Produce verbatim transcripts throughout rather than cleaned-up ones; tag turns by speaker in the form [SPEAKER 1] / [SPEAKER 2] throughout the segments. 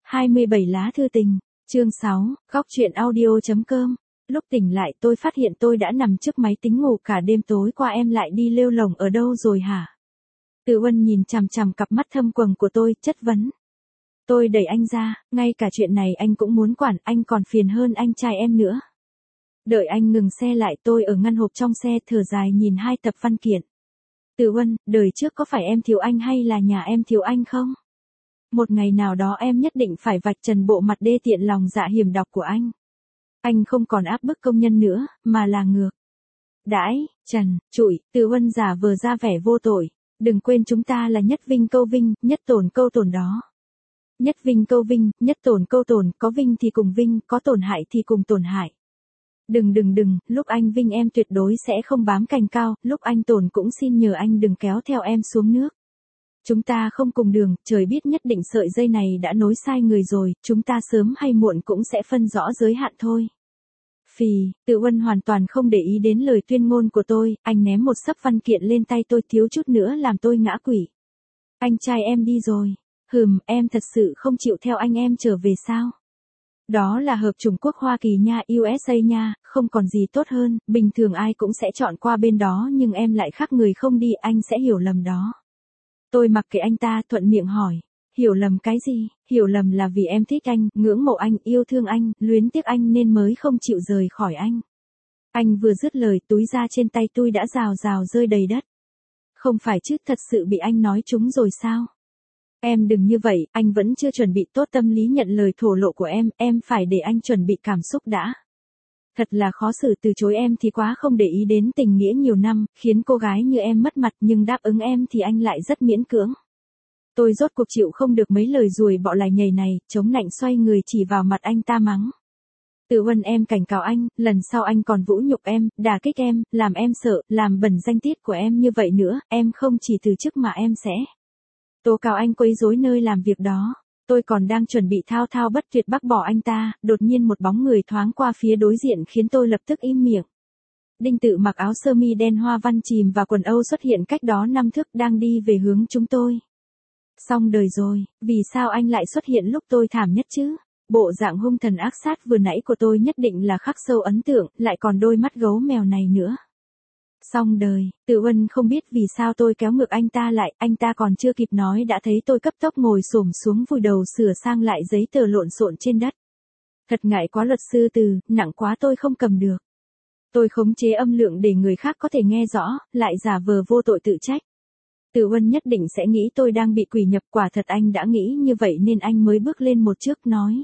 [SPEAKER 1] hai mươi bảy lá thư tình, chương sáu, góc truyện audio chấm com. Lúc tỉnh lại tôi phát hiện tôi đã nằm trước máy tính ngủ cả đêm, tối qua em lại đi lêu lổng ở đâu rồi hả? Từ Uân nhìn chằm chằm cặp mắt thâm quầng của tôi, chất vấn. Tôi đẩy anh ra, ngay cả chuyện này anh cũng muốn quản, anh còn phiền hơn anh trai em nữa. Đợi anh ngừng xe lại, tôi ở ngăn hộp trong xe thở dài nhìn hai tập văn kiện. Từ Uân, đời trước có phải em thiếu anh hay là nhà em thiếu anh không? Một ngày nào đó em nhất định phải vạch trần bộ mặt đê tiện lòng dạ hiểm độc của anh. Anh không còn áp bức công nhân nữa, mà là ngược đãi, trần, trụi. Từ Uân giả vờ ra vẻ vô tội. Đừng quên chúng ta là nhất vinh câu vinh, nhất tổn câu tổn đó. Nhất vinh câu vinh, nhất tổn câu tổn, có vinh thì cùng vinh, có tổn hại thì cùng tổn hại. Đừng đừng đừng, lúc anh vinh em tuyệt đối sẽ không bám cành cao, lúc anh tổn cũng xin nhờ anh đừng kéo theo em xuống nước. Chúng ta không cùng đường, trời biết nhất định sợi dây này đã nối sai người rồi, chúng ta sớm hay muộn cũng sẽ phân rõ giới hạn thôi. Phì, Từ Uân hoàn toàn không để ý đến lời tuyên ngôn của tôi, anh ném một xấp văn kiện lên tay tôi, thiếu chút nữa làm tôi ngã quỵ. Anh trai em đi rồi. Hừm, em thật sự không chịu theo anh em trở về sao? Đó là hợp chủng quốc Hoa Kỳ nha, u ét a nha, không còn gì tốt hơn, bình thường ai cũng sẽ chọn qua bên đó nhưng em lại khác người không đi, anh sẽ hiểu lầm đó. Tôi mặc kệ anh ta, thuận miệng hỏi. Hiểu lầm cái gì? Hiểu lầm là vì em thích anh, ngưỡng mộ anh, yêu thương anh, luyến tiếc anh nên mới không chịu rời khỏi anh. Anh vừa dứt lời, túi da trên tay tôi đã rào rào rơi đầy đất. Không phải chứ, thật sự bị anh nói trúng rồi sao? Em đừng như vậy, anh vẫn chưa chuẩn bị tốt tâm lý nhận lời thổ lộ của em, em phải để anh chuẩn bị cảm xúc đã. Thật là khó xử, từ chối em thì quá không để ý đến tình nghĩa nhiều năm, khiến cô gái như em mất mặt, nhưng đáp ứng em thì anh lại rất miễn cưỡng. Tôi rốt cuộc chịu không được mấy lời ruồi bọ lài nhầy này, chống nạnh xoay người chỉ vào mặt anh ta mắng. Từ Uân, em cảnh cáo anh, lần sau anh còn vũ nhục em, đả kích em, làm em sợ, làm bẩn danh tiết của em như vậy nữa, em không chỉ từ chức mà em sẽ tố cáo anh quấy rối nơi làm việc đó. Tôi còn đang chuẩn bị thao thao bất tuyệt bác bỏ anh ta, đột nhiên một bóng người thoáng qua phía đối diện khiến tôi lập tức im miệng. Đinh Tự mặc áo sơ mi đen hoa văn chìm và quần Âu xuất hiện cách đó năm thước, đang đi về hướng chúng tôi. Xong đời rồi, vì sao anh lại xuất hiện lúc tôi thảm nhất chứ? Bộ dạng hung thần ác sát vừa nãy của tôi nhất định là khắc sâu ấn tượng, lại còn đôi mắt gấu mèo này nữa. Xong đời, Từ Uân không biết vì sao tôi kéo ngược anh ta lại, anh ta còn chưa kịp nói đã thấy tôi cấp tốc ngồi xổm xuống vùi đầu sửa sang lại giấy tờ lộn xộn trên đất. Thật ngại quá luật sư Từ, nặng quá tôi không cầm được. Tôi khống chế âm lượng để người khác có thể nghe rõ, lại giả vờ vô tội tự trách. Từ Uân nhất định sẽ nghĩ tôi đang bị quỷ nhập, quả thật anh đã nghĩ như vậy nên anh mới bước lên một bước nói.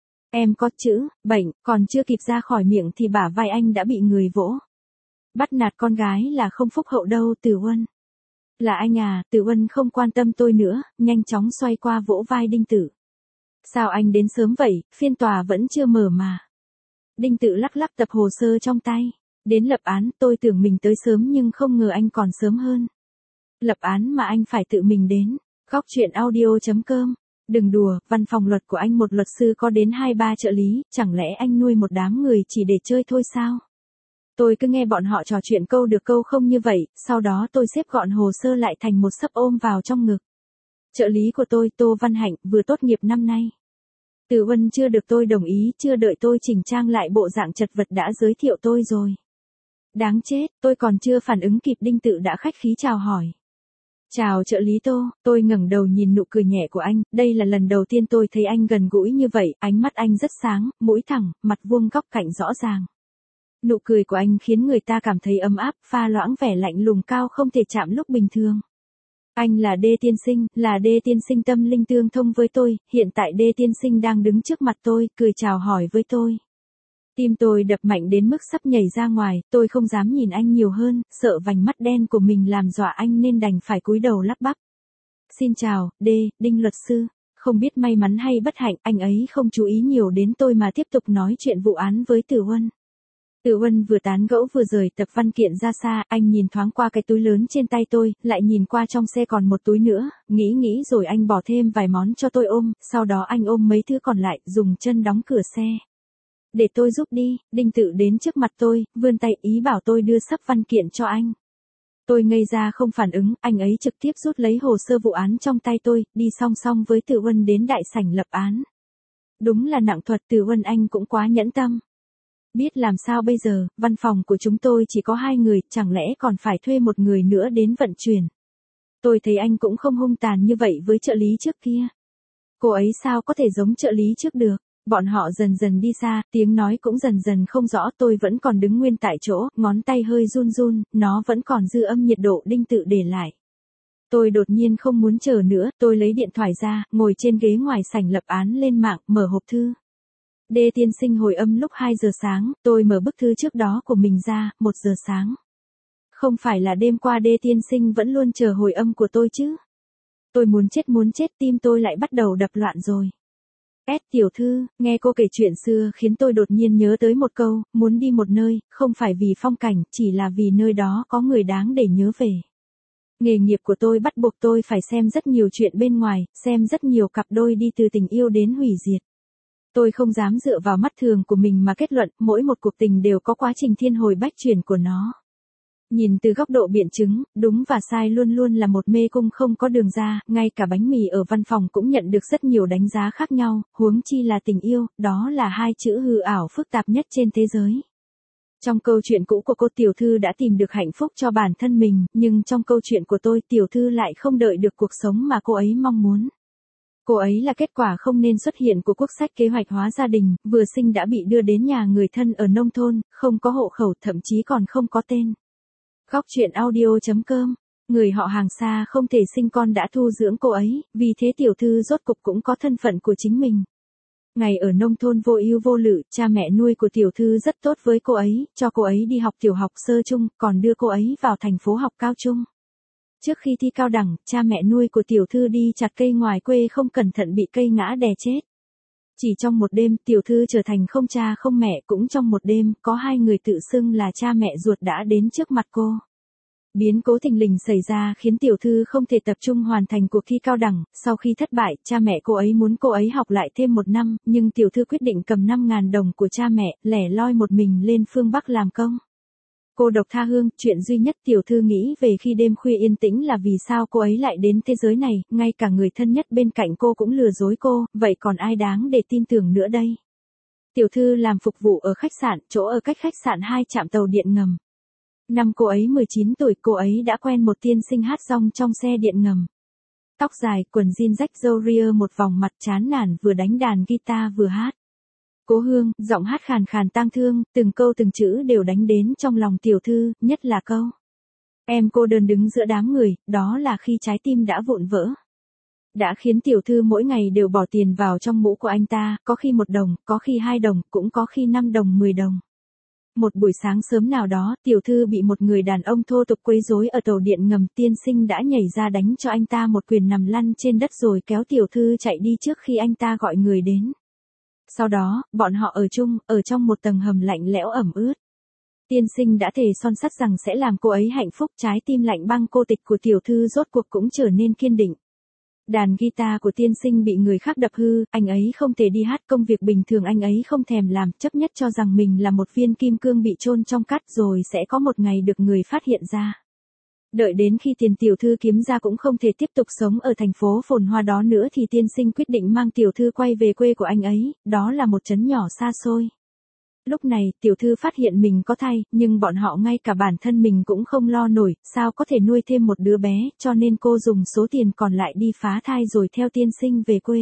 [SPEAKER 1] Em có chữ, bệnh, còn chưa kịp ra khỏi miệng thì bả vai anh đã bị người vỗ. Bắt nạt con gái là không phúc hậu đâu Từ Uân. Là anh à? Từ Uân không quan tâm tôi nữa, nhanh chóng xoay qua vỗ vai Đinh Tự. Sao anh đến sớm vậy, phiên tòa vẫn chưa mở mà. Đinh Tự lắc lắc tập hồ sơ trong tay. Đến lập án, tôi tưởng mình tới sớm nhưng không ngờ anh còn sớm hơn. Lập án mà anh phải tự mình đến. Góc truyện audio chấm com. Đừng đùa, văn phòng luật của anh một luật sư có đến hai ba trợ lý, chẳng lẽ anh nuôi một đám người chỉ để chơi thôi sao? Tôi cứ nghe bọn họ trò chuyện câu được câu không như vậy, sau đó tôi xếp gọn hồ sơ lại thành một xấp ôm vào trong ngực. Trợ lý của tôi, Tô Văn Hạnh, vừa tốt nghiệp năm nay. Từ Uân chưa được tôi đồng ý, chưa đợi tôi chỉnh trang lại bộ dạng chật vật đã giới thiệu tôi rồi. Đáng chết, tôi còn chưa phản ứng kịp Đinh Tự đã khách khí chào hỏi. Chào trợ lý Tô, tôi ngẩng đầu nhìn nụ cười nhẹ của anh, đây là lần đầu tiên tôi thấy anh gần gũi như vậy, ánh mắt anh rất sáng, mũi thẳng, mặt vuông góc cạnh rõ ràng. Nụ cười của anh khiến người ta cảm thấy ấm áp, pha loãng vẻ lạnh lùng cao không thể chạm lúc bình thường. Anh là Đê tiên sinh, là Đê tiên sinh tâm linh tương thông với tôi, hiện tại Đê tiên sinh đang đứng trước mặt tôi, cười chào hỏi với tôi. Tim tôi đập mạnh đến mức sắp nhảy ra ngoài, tôi không dám nhìn anh nhiều hơn, sợ vành mắt đen của mình làm dọa anh nên đành phải cúi đầu lắp bắp. Xin chào, Đê, Đinh luật sư. Không biết may mắn hay bất hạnh, anh ấy không chú ý nhiều đến tôi mà tiếp tục nói chuyện vụ án với Từ Uân. Từ Uân vừa tán gẫu vừa rời tập văn kiện ra xa, anh nhìn thoáng qua cái túi lớn trên tay tôi, lại nhìn qua trong xe còn một túi nữa, nghĩ nghĩ rồi anh bỏ thêm vài món cho tôi ôm, sau đó anh ôm mấy thứ còn lại, dùng chân đóng cửa xe. Để tôi giúp đi. Đinh Tự đến trước mặt tôi, vươn tay ý bảo tôi đưa xấp văn kiện cho anh. Tôi ngây ra không phản ứng, anh ấy trực tiếp rút lấy hồ sơ vụ án trong tay tôi, đi song song với Từ Uân đến đại sảnh lập án. Đúng là nặng thuật, Từ Uân anh cũng quá nhẫn tâm. Biết làm sao bây giờ, văn phòng của chúng tôi chỉ có hai người, chẳng lẽ còn phải thuê một người nữa đến vận chuyển. Tôi thấy anh cũng không hung tàn như vậy với trợ lý trước kia. Cô ấy sao có thể giống trợ lý trước được. Bọn họ dần dần đi xa, tiếng nói cũng dần dần không rõ, tôi vẫn còn đứng nguyên tại chỗ, ngón tay hơi run run, nó vẫn còn dư âm nhiệt độ đinh tự để lại. Tôi đột nhiên không muốn chờ nữa, tôi lấy điện thoại ra, ngồi trên ghế ngoài sảnh lập án lên mạng, mở hộp thư. Đê tiên sinh hồi âm lúc hai giờ sáng, tôi mở bức thư trước đó của mình ra, một giờ sáng. Không phải là đêm qua Đê tiên sinh vẫn luôn chờ hồi âm của tôi chứ? Tôi muốn chết muốn chết, tim tôi lại bắt đầu đập loạn rồi. S tiểu thư, nghe cô kể chuyện xưa khiến tôi đột nhiên nhớ tới một câu, muốn đi một nơi, không phải vì phong cảnh, chỉ là vì nơi đó có người đáng để nhớ về. Nghề nghiệp của tôi bắt buộc tôi phải xem rất nhiều chuyện bên ngoài, xem rất nhiều cặp đôi đi từ tình yêu đến hủy diệt. Tôi không dám dựa vào mắt thường của mình mà kết luận, mỗi một cuộc tình đều có quá trình thiên hồi bách chuyển của nó. Nhìn từ góc độ biện chứng, đúng và sai luôn luôn là một mê cung không có đường ra, ngay cả bánh mì ở văn phòng cũng nhận được rất nhiều đánh giá khác nhau, huống chi là tình yêu, đó là hai chữ hư ảo phức tạp nhất trên thế giới. Trong câu chuyện cũ của cô tiểu thư đã tìm được hạnh phúc cho bản thân mình, nhưng trong câu chuyện của tôi tiểu thư lại không đợi được cuộc sống mà cô ấy mong muốn. Cô ấy là kết quả không nên xuất hiện của quốc sách kế hoạch hóa gia đình, vừa sinh đã bị đưa đến nhà người thân ở nông thôn, không có hộ khẩu, thậm chí còn không có tên. Góc truyện audio chấm com, người họ hàng xa không thể sinh con đã thu dưỡng cô ấy, vì thế tiểu thư rốt cục cũng có thân phận của chính mình. Ngày ở nông thôn vô ưu vô lự, cha mẹ nuôi của tiểu thư rất tốt với cô ấy, cho cô ấy đi học tiểu học sơ trung, còn đưa cô ấy vào thành phố học cao trung. Trước khi thi cao đẳng, cha mẹ nuôi của tiểu thư đi chặt cây ngoài quê không cẩn thận bị cây ngã đè chết. Chỉ trong một đêm, tiểu thư trở thành không cha không mẹ, cũng trong một đêm, có hai người tự xưng là cha mẹ ruột đã đến trước mặt cô. Biến cố thình lình xảy ra khiến tiểu thư không thể tập trung hoàn thành cuộc thi cao đẳng, sau khi thất bại, cha mẹ cô ấy muốn cô ấy học lại thêm một năm, nhưng tiểu thư quyết định cầm năm ngàn đồng của cha mẹ, lẻ loi một mình lên phương Bắc làm công. Cô độc tha hương, chuyện duy nhất tiểu thư nghĩ về khi đêm khuya yên tĩnh là vì sao cô ấy lại đến thế giới này, ngay cả người thân nhất bên cạnh cô cũng lừa dối cô, vậy còn ai đáng để tin tưởng nữa đây? Tiểu thư làm phục vụ ở khách sạn, chỗ ở cách khách sạn hai trạm tàu điện ngầm. Năm cô ấy mười chín tuổi, cô ấy đã quen một tiên sinh hát rong trong xe điện ngầm. Tóc dài, quần jean rách râu ria một vòng mặt chán nản vừa đánh đàn guitar vừa hát. Cố hương, giọng hát khàn khàn tang thương, từng câu từng chữ đều đánh đến trong lòng tiểu thư, nhất là câu. Em cô đơn đứng giữa đám người, đó là khi trái tim đã vụn vỡ. Đã khiến tiểu thư mỗi ngày đều bỏ tiền vào trong mũ của anh ta, có khi một đồng, có khi hai đồng, cũng có khi năm đồng mười đồng. Một buổi sáng sớm nào đó, tiểu thư bị một người đàn ông thô tục quấy rối ở tàu điện ngầm, tiên sinh đã nhảy ra đánh cho anh ta một quyền nằm lăn trên đất rồi kéo tiểu thư chạy đi trước khi anh ta gọi người đến. Sau đó, bọn họ ở chung, ở trong một tầng hầm lạnh lẽo ẩm ướt. Tiên sinh đã thề son sắt rằng sẽ làm cô ấy hạnh phúc, trái tim lạnh băng cô tịch của tiểu thư rốt cuộc cũng trở nên kiên định. Đàn guitar của tiên sinh bị người khác đập hư, anh ấy không thể đi hát, công việc bình thường anh ấy không thèm làm, chấp nhất cho rằng mình là một viên kim cương bị chôn trong cát rồi sẽ có một ngày được người phát hiện ra. Đợi đến khi tiền tiểu thư kiếm ra cũng không thể tiếp tục sống ở thành phố phồn hoa đó nữa thì tiên sinh quyết định mang tiểu thư quay về quê của anh ấy, đó là một trấn nhỏ xa xôi. Lúc này, tiểu thư phát hiện mình có thai, nhưng bọn họ ngay cả bản thân mình cũng không lo nổi, sao có thể nuôi thêm một đứa bé, cho nên cô dùng số tiền còn lại đi phá thai rồi theo tiên sinh về quê.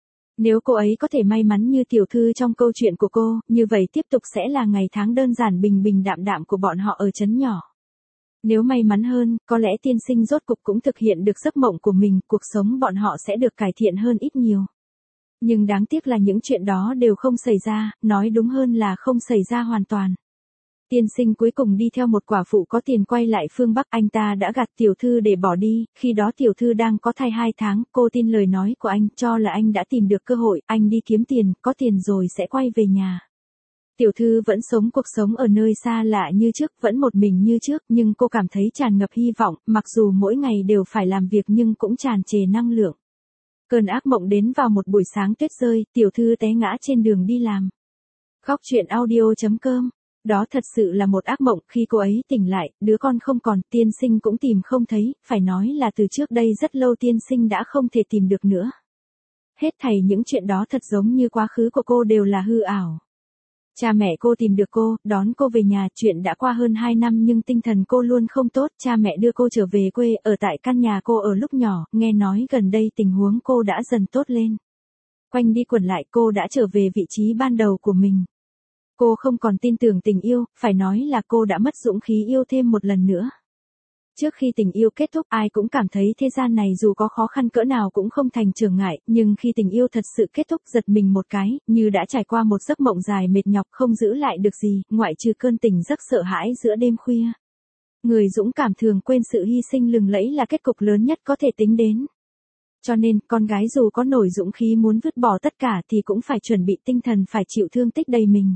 [SPEAKER 1] Nếu cô ấy có thể may mắn như tiểu thư trong câu chuyện của cô, như vậy tiếp tục sẽ là ngày tháng đơn giản bình bình đạm đạm của bọn họ ở trấn nhỏ. Nếu may mắn hơn, có lẽ tiên sinh rốt cục cũng thực hiện được giấc mộng của mình, cuộc sống bọn họ sẽ được cải thiện hơn ít nhiều. Nhưng đáng tiếc là những chuyện đó đều không xảy ra, nói đúng hơn là không xảy ra hoàn toàn. Tiên sinh cuối cùng đi theo một quả phụ có tiền quay lại phương Bắc, anh ta đã gạt tiểu thư để bỏ đi, khi đó tiểu thư đang có thai hai tháng, cô tin lời nói của anh, cho là anh đã tìm được cơ hội, anh đi kiếm tiền, có tiền rồi sẽ quay về nhà. Tiểu thư vẫn sống cuộc sống ở nơi xa lạ như trước, vẫn một mình như trước, nhưng cô cảm thấy tràn ngập hy vọng, mặc dù mỗi ngày đều phải làm việc nhưng cũng tràn trề năng lượng. Cơn ác mộng đến vào một buổi sáng tuyết rơi, tiểu thư té ngã trên đường đi làm. Góc truyện audio chấm com. Đó thật sự là một ác mộng, khi cô ấy tỉnh lại, đứa con không còn, tiên sinh cũng tìm không thấy, phải nói là từ trước đây rất lâu tiên sinh đã không thể tìm được nữa. Hết thảy những chuyện đó thật giống như quá khứ của cô đều là hư ảo. Cha mẹ cô tìm được cô, đón cô về nhà, chuyện đã qua hơn hai năm nhưng tinh thần cô luôn không tốt, cha mẹ đưa cô trở về quê, ở tại căn nhà cô ở lúc nhỏ, nghe nói gần đây tình huống cô đã dần tốt lên. Quanh đi quẩn lại cô đã trở về vị trí ban đầu của mình. Cô không còn tin tưởng tình yêu, phải nói là cô đã mất dũng khí yêu thêm một lần nữa. Trước khi tình yêu kết thúc ai cũng cảm thấy thế gian này dù có khó khăn cỡ nào cũng không thành trở ngại, nhưng khi tình yêu thật sự kết thúc giật mình một cái, như đã trải qua một giấc mộng dài mệt nhọc không giữ lại được gì, ngoại trừ cơn tỉnh giấc sợ hãi giữa đêm khuya. Người dũng cảm thường quên sự hy sinh lừng lẫy là kết cục lớn nhất có thể tính đến. Cho nên, con gái dù có nổi dũng khí muốn vứt bỏ tất cả thì cũng phải chuẩn bị tinh thần phải chịu thương tích đầy mình.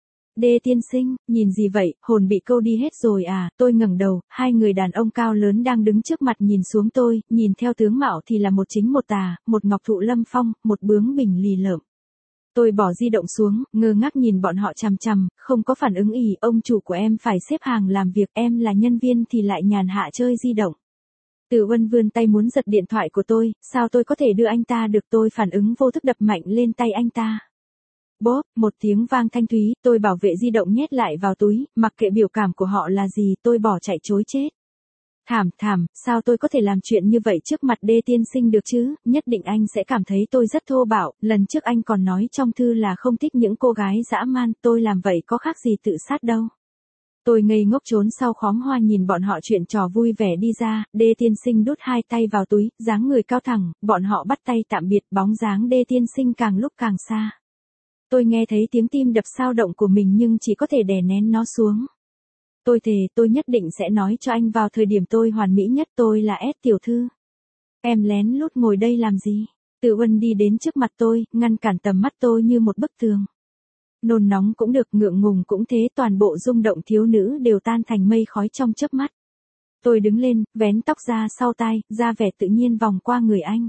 [SPEAKER 1] Đê tiên sinh, nhìn gì vậy, hồn bị câu đi hết rồi à, tôi ngẩng đầu, hai người đàn ông cao lớn đang đứng trước mặt nhìn xuống tôi, nhìn theo tướng mạo thì là một chính một tà, một ngọc thụ lâm phong, một bướng bỉnh lì lợm. Tôi bỏ di động xuống, ngơ ngác nhìn bọn họ chằm chằm, không có phản ứng ỉ, ông chủ của em phải xếp hàng làm việc, em là nhân viên thì lại nhàn hạ chơi di động. Từ Uân vươn tay muốn giật điện thoại của tôi, sao tôi có thể đưa anh ta được, tôi phản ứng vô thức đập mạnh lên tay anh ta. Bốp, một tiếng vang thanh thúy, tôi bảo vệ di động nhét lại vào túi, mặc kệ biểu cảm của họ là gì, tôi bỏ chạy trối chết. Thảm, thảm, sao tôi có thể làm chuyện như vậy trước mặt Đê tiên sinh được chứ, nhất định anh sẽ cảm thấy tôi rất thô bạo, lần trước anh còn nói trong thư là không thích những cô gái dã man, tôi làm vậy có khác gì tự sát đâu. Tôi ngây ngốc trốn sau khóm hoa nhìn bọn họ chuyện trò vui vẻ đi ra, Đê tiên sinh đút hai tay vào túi, dáng người cao thẳng, bọn họ bắt tay tạm biệt, bóng dáng Đê tiên sinh càng lúc càng xa. Tôi nghe thấy tiếng tim đập sao động của mình nhưng chỉ có thể đè nén nó xuống. Tôi thề tôi nhất định sẽ nói cho anh vào thời điểm tôi hoàn mỹ nhất, tôi là S tiểu thư. Em lén lút ngồi đây làm gì? Từ Uân đi đến trước mặt tôi, ngăn cản tầm mắt tôi như một bức tường. Nôn nóng cũng được, ngượng ngùng cũng thế, toàn bộ rung động thiếu nữ đều tan thành mây khói trong chớp mắt. Tôi đứng lên, vén tóc ra sau tai, ra vẻ tự nhiên vòng qua người anh.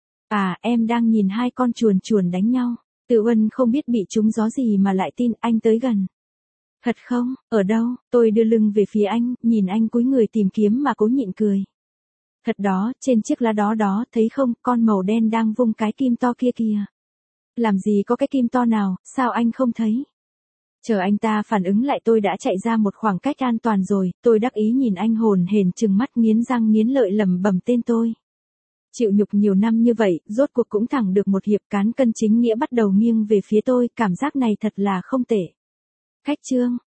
[SPEAKER 1] À, em đang nhìn hai con chuồn chuồn đánh nhau. Từ Uân không biết bị trúng gió gì mà lại tin anh tới gần. Thật không, ở đâu, tôi đưa lưng về phía anh, nhìn anh cúi người tìm kiếm mà cố nhịn cười. Thật đó, trên chiếc lá đó đó, thấy không, con màu đen đang vung cái kim to kia kìa. Làm gì có cái kim to nào, sao anh không thấy? Chờ anh ta phản ứng lại tôi đã chạy ra một khoảng cách an toàn rồi, tôi đắc ý nhìn anh hồn hển trừng mắt nghiến răng nghiến lợi lẩm bẩm tên tôi. Chịu nhục nhiều năm như vậy, rốt cuộc cũng thẳng được một hiệp, cán cân chính nghĩa bắt đầu nghiêng về phía tôi, cảm giác này thật là không tệ. Khách trương,